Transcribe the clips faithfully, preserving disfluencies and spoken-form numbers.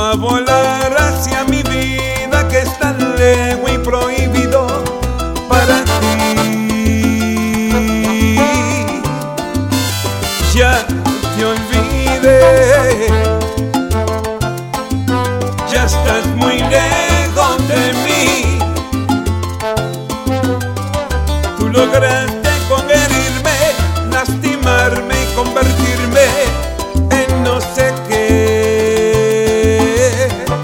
a volar hacia mi vida que es tan lejos y prohibido para ti. Ya te olvidé, ya estás muy lejos de mí. Tú lograste con herirme, lastimarme y convertirme en no sé qué.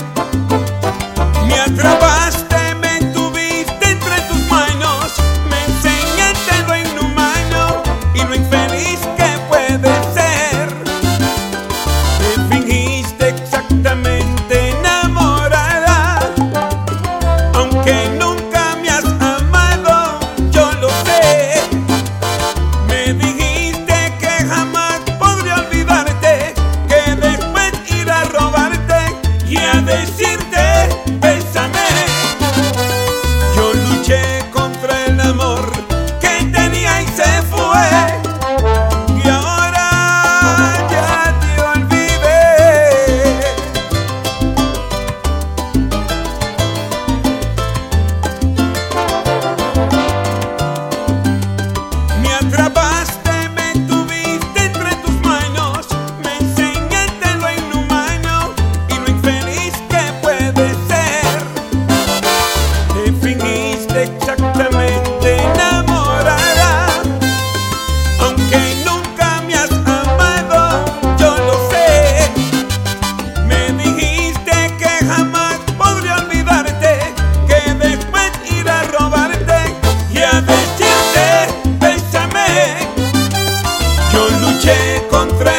Me atrapaste, me tuviste entre tus manos, me enseñaste lo inhumano y lo infeliz que puede ser. Me fingiste exactamente enamorada, aunque nunca me has amado, yo lo sé. Me dijiste que jamás podría olvidarte, que después ir a robarte y a decirte bésame. Yo luché contra el amor que tenía y se fue, y ahora ya te olvidé. Me atrapaste, me tuviste entre tus manos, me enseñaste lo inhumano y lo infeliz que puede ser. Te fingiste exactamente enamorada, aunque nunca me has amado, yo lo sé. Me dijiste que jamás podría olvidarte, que después ir a robarte y a decirte bésame. Yo luché contra